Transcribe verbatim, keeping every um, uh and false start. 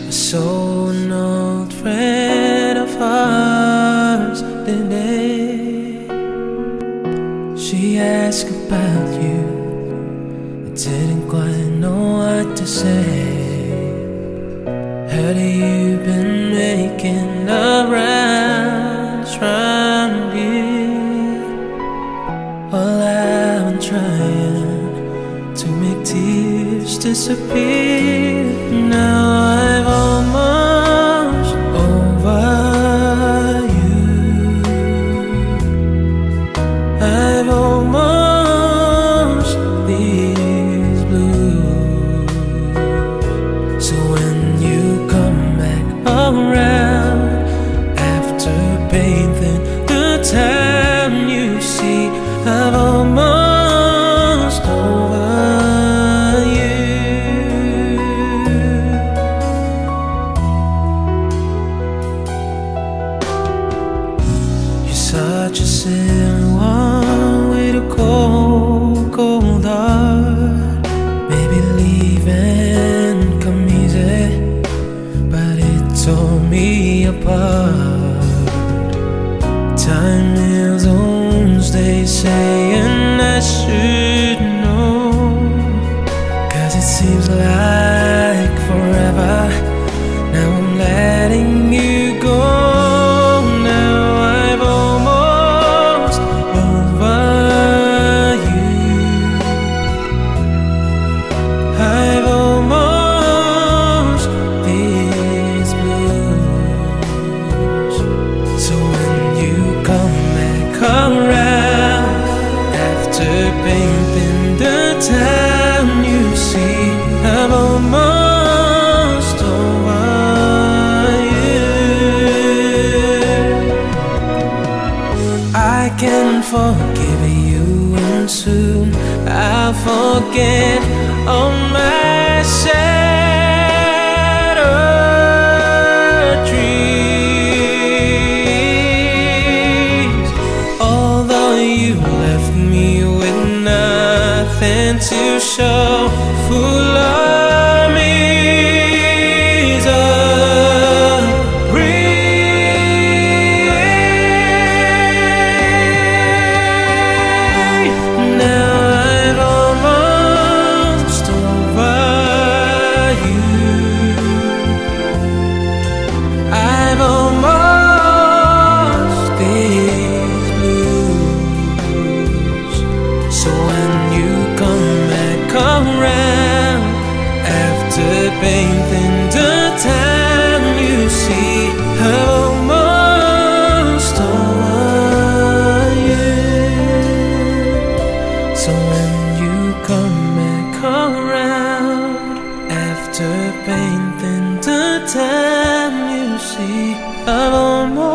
I saw an old friend of ours today. She asked about you, I didn't quite know what to say. Heard you've been making the rounds round here. Well, I've been trying to make tears disappear. Now I've almost over you. I've almost these blues. So when you come back around after painting the town, you see I've almost over you. You're such a silly one with a cold, cold heart. Maybe leaving come easy, but it tore me apart. Time heals wounds, they say, and I should know, 'cause it seems like forever. Now I'm letting you go. Now I've almost over you. I've almost these blues. So when you come back around after painting the town, you see I'm almost over you. I can forgive you, and soon I'll forget all my shattered dreams. Although you left me with nothing to show, full armies of rain. Now I've almost over you. I've almost these blues. So when you come back around after painting the town, you see almost over you. So when you come back around after painting the town, you see I'm almost